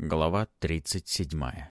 Глава 37.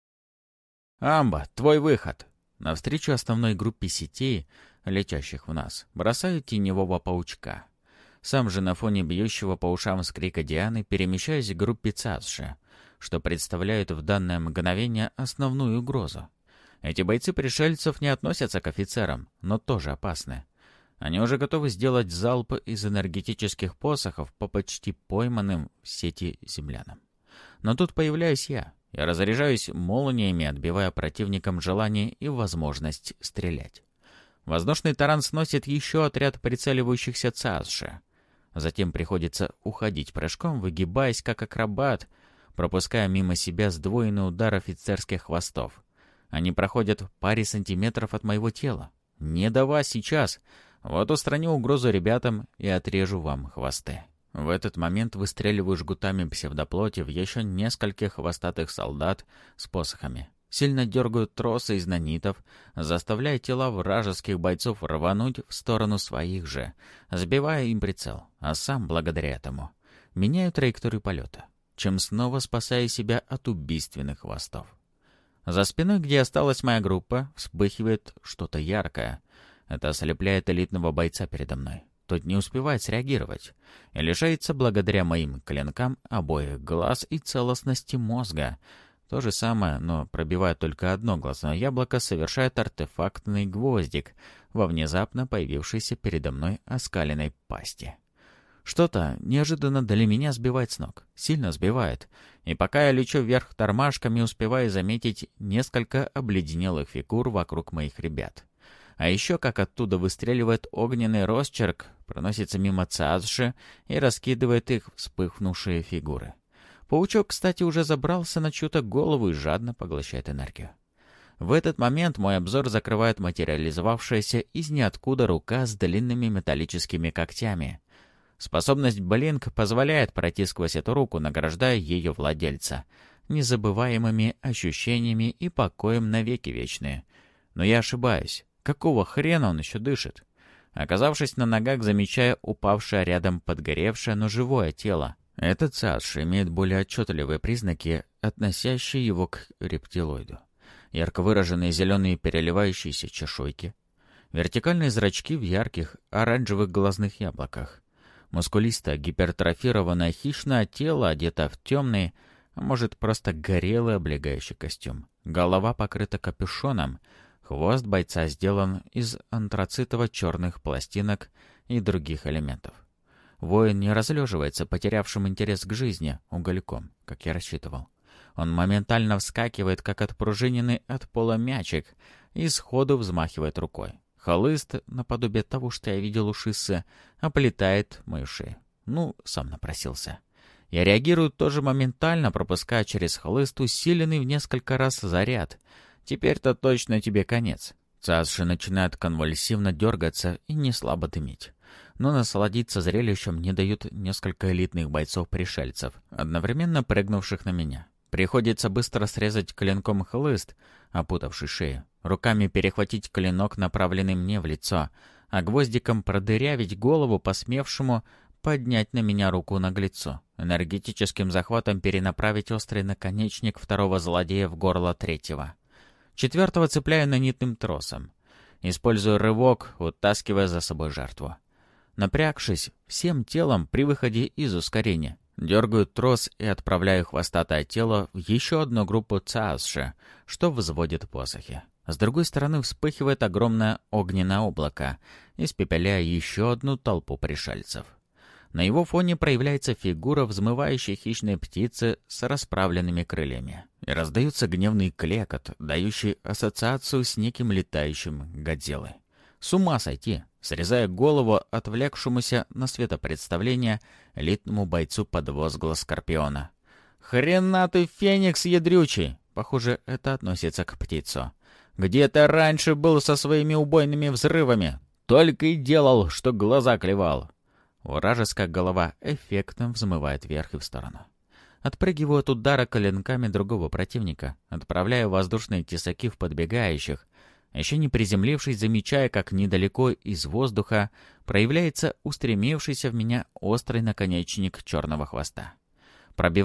«Амба, твой выход!» Навстречу основной группе сетей, летящих в нас, бросаю теневого паучка. Сам же на фоне бьющего по ушам скрика Дианы перемещаюсь к группе Цасши, что представляют в данное мгновение основную угрозу. Эти бойцы пришельцев не относятся к офицерам, но тоже опасны. Они уже готовы сделать залп из энергетических посохов по почти пойманным в сети землянам. Но тут появляюсь я. Я разряжаюсь молниями, отбивая противникам желание и возможность стрелять. Воздушный таран сносит еще отряд прицеливающихся Цасши. Затем приходится уходить прыжком, выгибаясь как акробат, пропуская мимо себя сдвоенный удар офицерских хвостов. Они проходят в паре сантиметров от моего тела. Не до вас сейчас. Вот устраню угрозу ребятам и отрежу вам хвосты. В этот момент выстреливаю жгутами псевдоплоти в еще нескольких хвостатых солдат с посохами. Сильно дергаю тросы из нанитов, заставляя тела вражеских бойцов рвануть в сторону своих же, сбивая им прицел, а сам, благодаря этому, меняю траекторию полета, чем снова спасаю себя от убийственных хвостов. За спиной, где осталась моя группа, вспыхивает что-то яркое. Это ослепляет элитного бойца передо мной. Тот не успевает среагировать и лишается благодаря моим клинкам обоих глаз и целостности мозга. То же самое, но пробивая только одно глазное яблоко, совершает артефактный гвоздик во внезапно появившейся передо мной оскаленной пасти. Что-то неожиданно для меня сбивает с ног, сильно сбивает, и пока я лечу вверх тормашками, успеваю заметить несколько обледенелых фигур вокруг моих ребят. А еще как оттуда выстреливает огненный росчерк, проносится мимо Цасши и раскидывает их вспыхнувшие фигуры. Паучок, кстати, уже забрался на чью-то голову и жадно поглощает энергию. В этот момент мой обзор закрывает материализовавшаяся из ниоткуда рука с длинными металлическими когтями. Способность Блинк позволяет пройти сквозь эту руку, награждая ее владельца незабываемыми ощущениями и покоем навеки вечные. Но я ошибаюсь. Какого хрена он еще дышит? Оказавшись на ногах, замечая упавшее рядом подгоревшее, но живое тело. Этот Цасши имеет более отчетливые признаки, относящие его к рептилоиду. Ярко выраженные зеленые переливающиеся чешуйки, вертикальные зрачки в ярких оранжевых глазных яблоках, мускулистое гипертрофированное хищное тело, одето в темный, а может просто горелый облегающий костюм. Голова покрыта капюшоном. Хвост бойца сделан из антрацитово-черных пластинок и других элементов. Воин не разлеживается, потерявшим интерес к жизни, угольком, как я рассчитывал. Он моментально вскакивает, как отпружиненный от пола мячик, и сходу взмахивает рукой. Хлыст, наподобие того, что я видел у Шиссы, оплетает мою шею. Сам напросился. Я реагирую тоже моментально, пропуская через хлыст усиленный в несколько раз заряд. Теперь-то точно тебе конец. Цасши начинает конвульсивно дергаться и неслабо дымить. Но насладиться зрелищем не дают несколько элитных бойцов-пришельцев, одновременно прыгнувших на меня. Приходится быстро срезать клинком хлыст, опутавший шею, руками перехватить клинок, направленный мне в лицо, а гвоздиком продырявить голову посмевшему поднять на меня руку наглецу, энергетическим захватом перенаправить острый наконечник второго злодея в горло третьего. Четвертого цепляю нанитным тросом. Использую рывок, утаскивая за собой жертву. Напрягшись всем телом при выходе из ускорения, дергаю трос и отправляю хвостатое тело в еще одну группу Цасши, что взводит посохи. С другой стороны вспыхивает огромное огненное облако, испепеляя еще одну толпу пришельцев. На его фоне проявляется фигура взмывающей хищной птицы с расправленными крыльями. И раздается гневный клекот, дающий ассоциацию с неким летающим Годзиллой. С ума сойти! Срезая голову отвлекшемуся на светопредставление элитному бойцу под возглас Скорпиона. «Хрена ты, Феникс ядрючий!» Похоже, это относится к птицу. «Где ты раньше был со своими убойными взрывами? Только и делал, что глаза клевал!» Вражеская голова эффектно взмывает вверх и в сторону. Отпрыгиваю от удара коленками другого противника, отправляя воздушные тесаки в подбегающих, еще не приземлившись, замечая, как недалеко из воздуха проявляется устремившийся в меня острый наконечник черного хвоста. Пробивая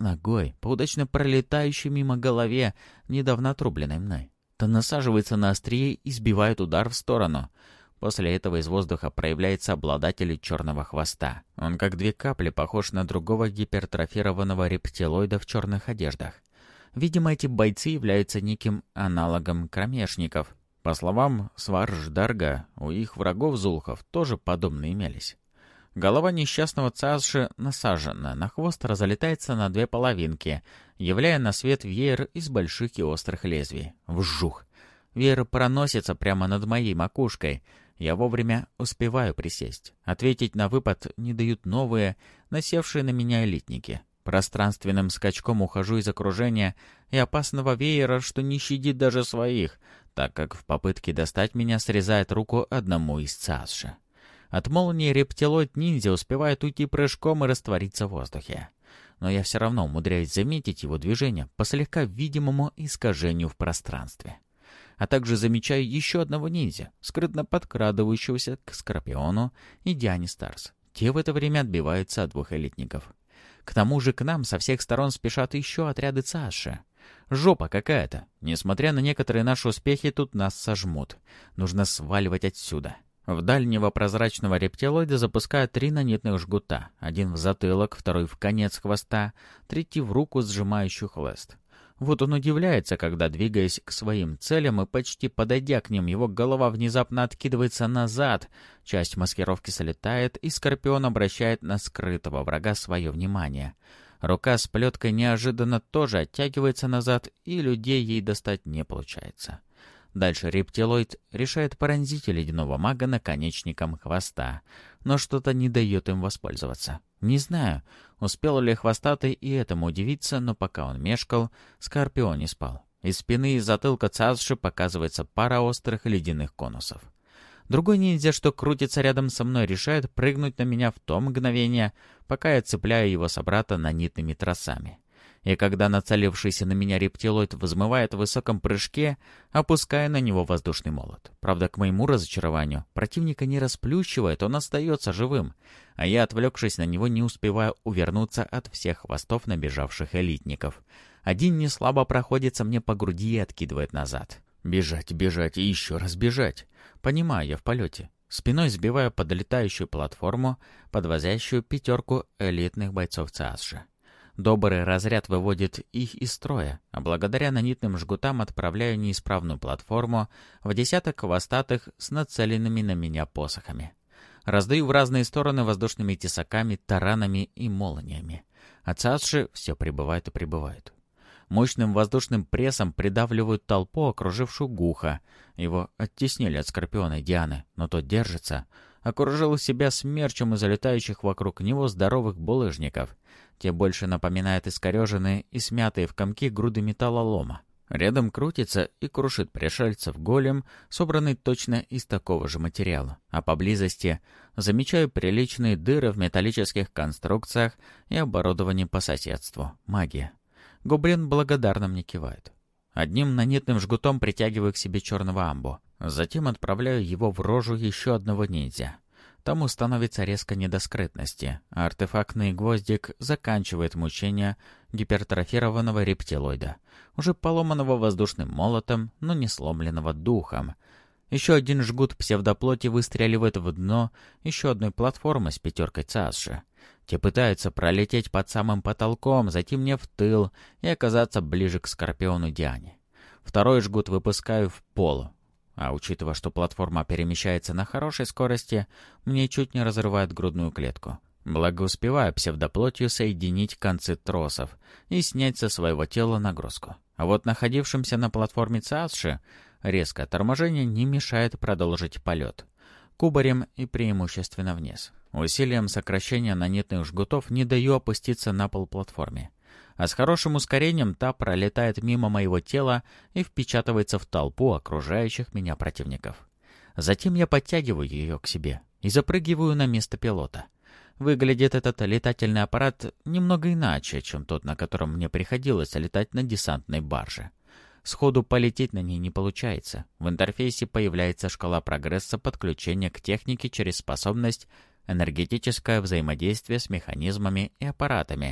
ногой по удачно пролетающей мимо голове, недавно отрубленной мной. То насаживается на острие и сбивает удар в сторону. После этого из воздуха проявляется обладатель черного хвоста. Он как две капли похож на другого гипертрофированного рептилоида в черных одеждах. Видимо, эти бойцы являются неким аналогом кромешников. По словам Сварждарга, у их врагов-зулхов тоже подобные имелись. Голова несчастного Цааши насажена, на хвост разлетается на две половинки, являя на свет веер из больших и острых лезвий. Вжух! Веер проносится прямо над моей макушкой. Я вовремя успеваю присесть. Ответить на выпад не дают новые, насевшие на меня элитники. Пространственным скачком ухожу из окружения и опасного веера, что не щадит даже своих, так как в попытке достать меня срезает руку одному из Цааши. От молнии рептилоид-ниндзя успевает уйти прыжком и раствориться в воздухе. Но я все равно умудряюсь заметить его движение по слегка видимому искажению в пространстве. А также замечаю еще одного ниндзя, скрытно подкрадывающегося к Скорпиону и Диане Старс. Те в это время отбиваются от двух элитников. К тому же к нам со всех сторон спешат еще отряды Цааши. Жопа какая-то. Несмотря на некоторые наши успехи, тут нас сожмут. Нужно сваливать отсюда. В дальнего прозрачного рептилоида запускают 3 нанитных жгута. Один в затылок, второй в конец хвоста, третий в руку, сжимающую хлыст. Вот он удивляется, когда, двигаясь к своим целям и почти подойдя к ним, его голова внезапно откидывается назад, часть маскировки слетает, и Скорпион обращает на скрытого врага свое внимание. Рука с плеткой неожиданно тоже оттягивается назад, и людей ей достать не получается. Дальше рептилоид решает поразить ледяного мага наконечником хвоста, но что-то не дает им воспользоваться. Не знаю, успел ли хвостатый и этому удивиться, но пока он мешкал, Скорпион не спал. Из спины и затылка Цааши показывается пара острых ледяных конусов. Другой ниндзя, что крутится рядом со мной, решает прыгнуть на меня в то мгновение, пока я цепляю его собрата нанитными тросами. И когда нацелившийся на меня рептилоид взмывает в высоком прыжке, опуская на него воздушный молот. Правда, к моему разочарованию, противника не расплющивает, он остается живым, а я, отвлекшись на него, не успеваю увернуться от всех хвостов набежавших элитников. Один неслабо проходится мне по груди и откидывает назад. Бежать, бежать и еще раз бежать. Понимаю я в полете. Спиной сбиваю подлетающую платформу, подвозящую 5 элитных бойцов Цааши. Добрый разряд выводит их из строя, а благодаря нанитным жгутам отправляю неисправную платформу в десяток хвостатых с нацеленными на меня посохами. Раздаю в разные стороны воздушными тесаками, таранами и молниями. А Цааши все прибывают и прибывают. Мощным воздушным прессом придавливают толпу, окружившую Гуха. Его оттеснили от Скорпиона и Дианы, но тот держится. Окружил себя смерчем из залетающих вокруг него здоровых булыжников. Те больше напоминают искореженные и смятые в комки груды металлолома. Рядом крутится и крушит пришельцев голем, собранный точно из такого же материала. А поблизости замечаю приличные дыры в металлических конструкциях и оборудовании по соседству. Магия. Гоблин благодарно мне кивает. Одним нанитным жгутом притягиваю к себе черного амбу. Затем отправляю его в рожу еще одного ниндзя. Тому становится резко не до скрытности, а артефактный гвоздик заканчивает мучения гипертрофированного рептилоида, уже поломанного воздушным молотом, но не сломленного духом. Еще один жгут псевдоплоти выстреливает в дно еще одной платформы с 5 Цааши. Те пытаются пролететь под самым потолком, затем мне в тыл и оказаться ближе к Скорпиону Диане. Второй жгут выпускаю в пол. А учитывая, что платформа перемещается на хорошей скорости, мне чуть не разрывает грудную клетку. Благо успеваю псевдоплотью соединить концы тросов и снять со своего тела нагрузку. А вот находившимся на платформе Цааши резкое торможение не мешает продолжить полет. Кубарем и преимущественно вниз. Усилием сокращения нанитных жгутов не даю опуститься на пол платформе. А с хорошим ускорением та пролетает мимо моего тела и впечатывается в толпу окружающих меня противников. Затем я подтягиваю ее к себе и запрыгиваю на место пилота. Выглядит этот летательный аппарат немного иначе, чем тот, на котором мне приходилось летать на десантной барже. Сходу полететь на ней не получается. В интерфейсе появляется шкала прогресса подключения к технике через способность энергетическое взаимодействие с механизмами и аппаратами.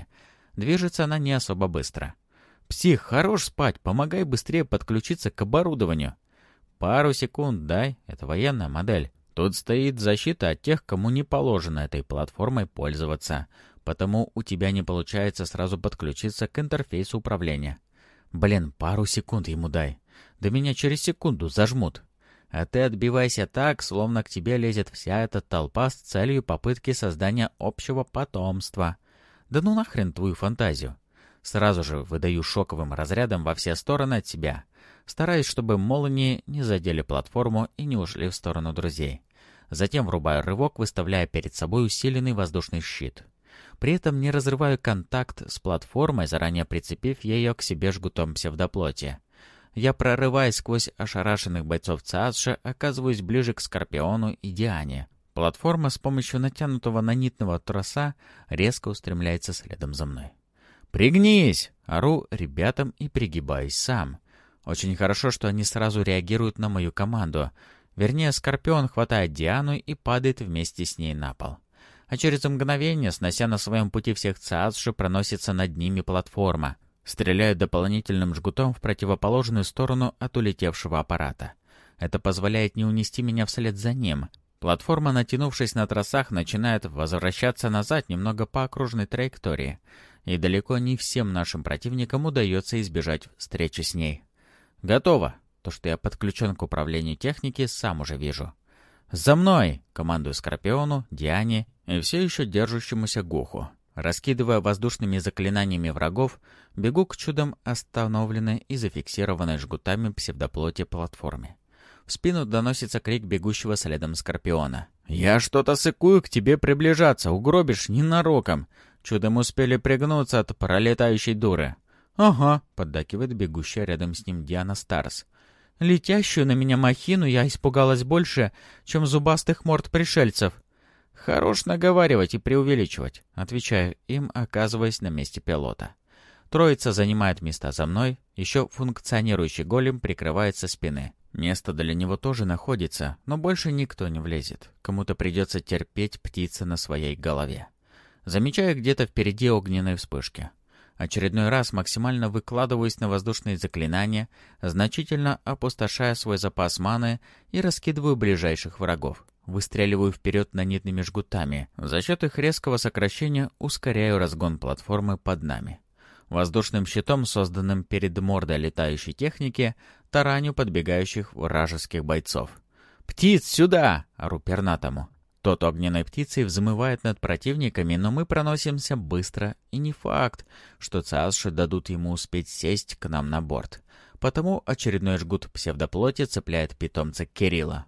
Движется она не особо быстро. «Псих, хорош спать, помогай быстрее подключиться к оборудованию». «Пару секунд дай, это военная модель. Тут стоит защита от тех, кому не положено этой платформой пользоваться, потому у тебя не получается сразу подключиться к интерфейсу управления». «Блин, пару секунд ему дай. Да меня через секунду зажмут». «А ты отбивайся так, словно к тебе лезет вся эта толпа с целью попытки создания общего потомства». «Да ну нахрен твою фантазию». Сразу же выдаю шоковым разрядом во все стороны от себя, стараясь, чтобы молнии не задели платформу и не ушли в сторону друзей. Затем врубаю рывок, выставляя перед собой усиленный воздушный щит. При этом не разрываю контакт с платформой, заранее прицепив ее к себе жгутом псевдоплоти. Я, прорываясь сквозь ошарашенных бойцов ЦАСШ, оказываюсь ближе к Скорпиону и Диане. Платформа с помощью натянутого нанитного троса резко устремляется следом за мной. «Пригнись!» — ору ребятам и пригибаюсь сам. Очень хорошо, что они сразу реагируют на мою команду. Вернее, Скорпион хватает Диану и падает вместе с ней на пол. А через мгновение, снося на своем пути всех ЦАСШ, проносится над ними платформа. Стреляют дополнительным жгутом в противоположную сторону от улетевшего аппарата. Это позволяет не унести меня вслед за ним. Платформа, натянувшись на тросах, начинает возвращаться назад немного по окружной траектории. И далеко не всем нашим противникам удается избежать встречи с ней. «Готово!» То, что я подключен к управлению техники, сам уже вижу. «За мной!» — командую Скорпиону, Диане и все еще держащемуся Гуху. Раскидывая воздушными заклинаниями врагов, бегу к чудом остановленной и зафиксированной жгутами псевдоплоти платформе. В спину доносится крик бегущего следом Скорпиона. «Я что-то сыкую к тебе приближаться, угробишь ненароком!» Чудом успели пригнуться от пролетающей дуры. «Ага», — поддакивает бегущая рядом с ним Диана Старс. «Летящую на меня махину я испугалась больше, чем зубастых морд пришельцев». «Хорош наговаривать и преувеличивать», — отвечаю им, оказываясь на месте пилота. Троица занимает места за мной, еще функционирующий голем прикрывает со спины. Место для него тоже находится, но больше никто не влезет. Кому-то придется терпеть птицы на своей голове. Замечаю где-то впереди огненные вспышки. Очередной раз максимально выкладываюсь на воздушные заклинания, значительно опустошая свой запас маны и раскидываю ближайших врагов. Выстреливаю вперед нанитными жгутами. За счет их резкого сокращения ускоряю разгон платформы под нами. Воздушным щитом, созданным перед мордой летающей техники, тараню подбегающих вражеских бойцов. «Птиц, сюда!» — ору пернатому. Тот огненной птицей взмывает над противниками, но мы проносимся быстро, и не факт, что ЦАСШ дадут ему успеть сесть к нам на борт. Потому очередной жгут псевдоплоти цепляет питомца Кирилла.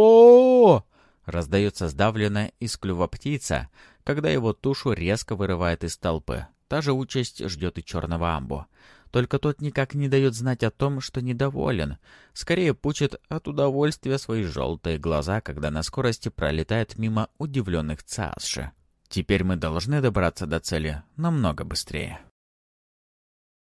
«Ко!» — раздается сдавленная из клюва птица, когда его тушу резко вырывает из толпы. Та же участь ждет и черного амбу. Только тот никак не дает знать о том, что недоволен. Скорее пучит от удовольствия свои желтые глаза, когда на скорости пролетает мимо удивленных ЦАСШ. Теперь мы должны добраться до цели намного быстрее.